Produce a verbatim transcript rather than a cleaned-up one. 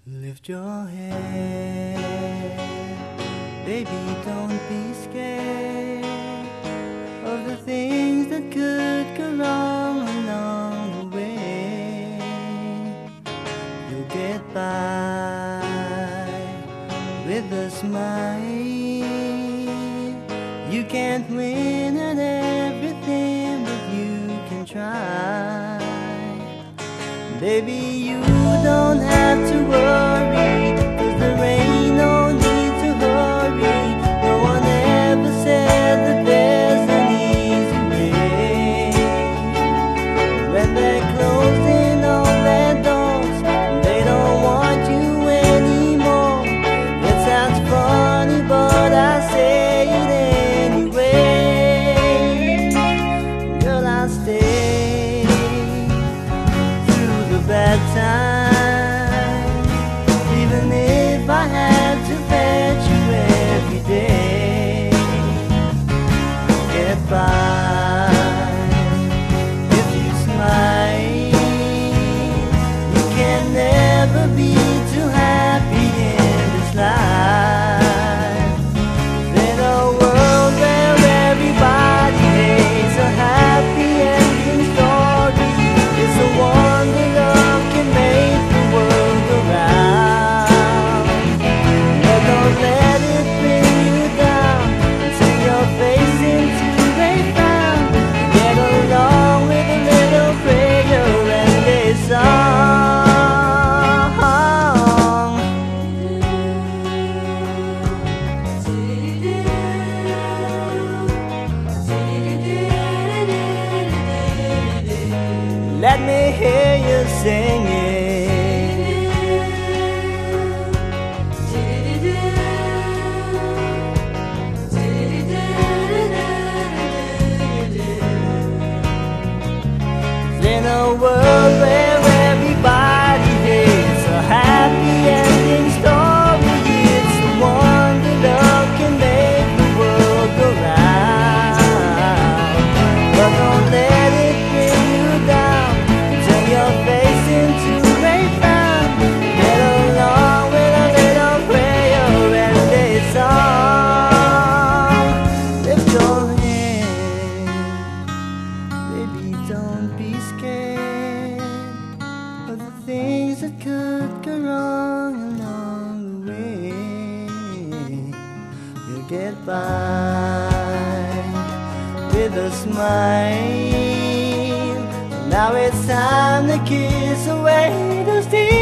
Lift your head, baby, don't be scared of the things that could go wrong along the way. You'll get by with a smile. You can't win at everything, but you can try. Baby, you don't have to worry, 'cause there ain't no need to hurry. No one ever said that there's an easy way. When they're closing all their doors, they don't want you anymore. It sounds funny, but I say it anyway. Girl, I'll stay through the bad times, even if I had to fetch you every day. Get by if you smile. You can never be too happy in this life. In a world where everybody hates a happy ending story, it's a wonder love can make the world go round. But don't let it bring you down. Turn your face into a frown. Get along with a little prayer and a song. Let me hear you sing it. In a world where everybody hates a happy ending story, it's the one that love can make the world go round. But don't let it bring you down. Turn your face into a frown. Get along with a little prayer and a song. Lift your head, baby, don't be scared of the things that could go wrong along the way. You'll get by with a smile. Now it's time to kiss away those tears.